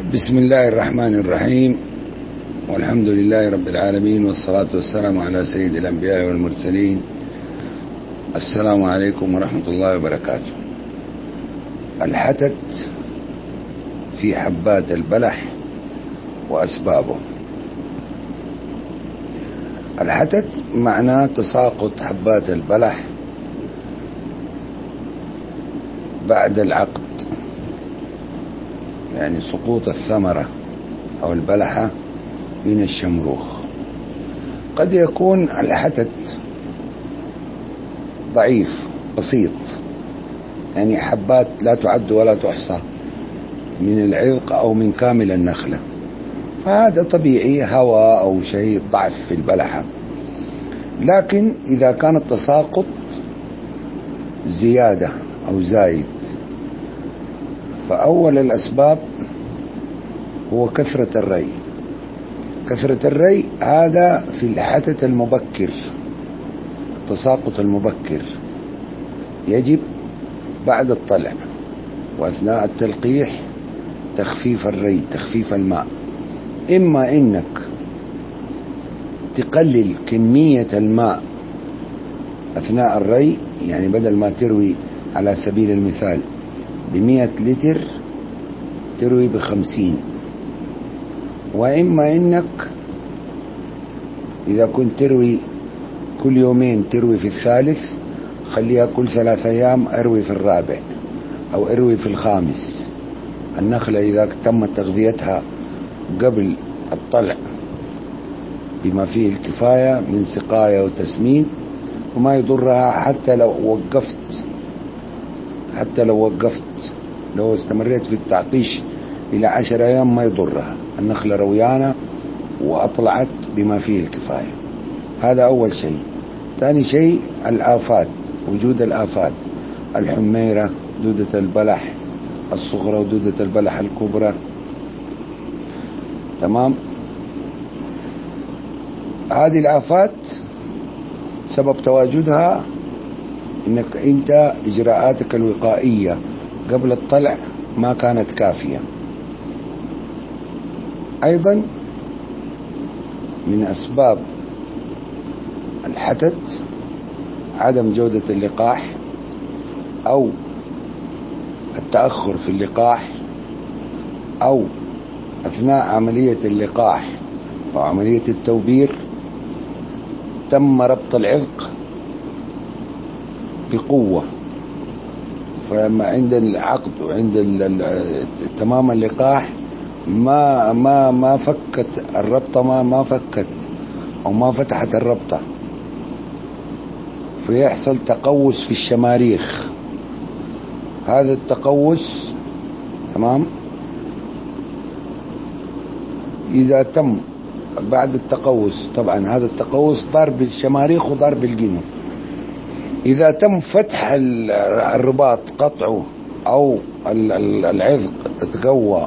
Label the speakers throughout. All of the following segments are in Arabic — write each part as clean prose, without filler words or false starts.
Speaker 1: بسم الله الرحمن الرحيم، والحمد لله رب العالمين، والصلاة والسلام على سيد الأنبياء والمرسلين. السلام عليكم ورحمة الله وبركاته. الحتت في حبات البلح وأسبابه. الحتت معناه تساقط حبات البلح بعد العقد، يعني سقوط الثمرة أو البلحة من الشمروخ. قد يكون الحتت ضعيف بسيط، يعني حبات لا تعد ولا تحصى من العرق أو من كامل النخلة، فهذا طبيعي، هواء أو شيء ضعف في البلحة. لكن إذا كان التساقط زيادة أو زايد، فأول الأسباب هو كثرة الري. كثرة الري هذا في الحتت المبكر، التساقط المبكر يجب بعد الطلع وأثناء التلقيح تخفيف الري، تخفيف الماء. إما إنك تقلل كمية الماء أثناء الري، يعني بدل ما تروي على سبيل المثال ب100 لتر تروي ب50، وإما إنك إذا كنت تروي كل يومين تروي في الثالث، خليها كل 3 أيام أروي في الرابع أو أروي في الخامس. النخلة إذا تم تغذيتها قبل الطلع بما فيه الكفاية من سقاية وتسميد، وما يضرها حتى لو وقفت، لو استمريت في التعطيش إلى 10 أيام ما يضرها، النخلة رويانة وأطلعت بما فيه الكفاية. هذا أول شيء. ثاني شيء الآفات، وجود الآفات، الحميرة، دودة البلح الصغرى ودودة البلح الكبرى. تمام. هذه الآفات سبب تواجدها إنك أنت إجراءاتك الوقائية قبل الطلع ما كانت كافية. أيضا من أسباب الحتت عدم جودة اللقاح أو التأخر في اللقاح، أو أثناء عملية اللقاح أو عملية التوبير تم ربط العذق بقوة، فما عند العقد وعند تمام اللقاح ما فكت الربطة، ما فكت أو ما فتحت الربطة، فيحصل تقوس في الشماريخ. هذا التقوس تمام إذا تم بعد التقوس، طبعا هذا التقوس ضرب الشماريخ وضرب الجنو. إذا تم فتح الرباط قطعه أو العذق تقوى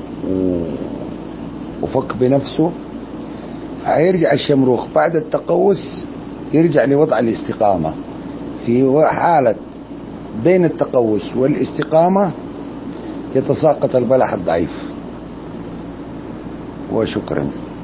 Speaker 1: وفك بنفسه، فيرجع الشمروخ بعد التقوس يرجع لوضع الاستقامة. في حالة بين التقوس والاستقامة يتساقط البلح الضعيف. وشكرا.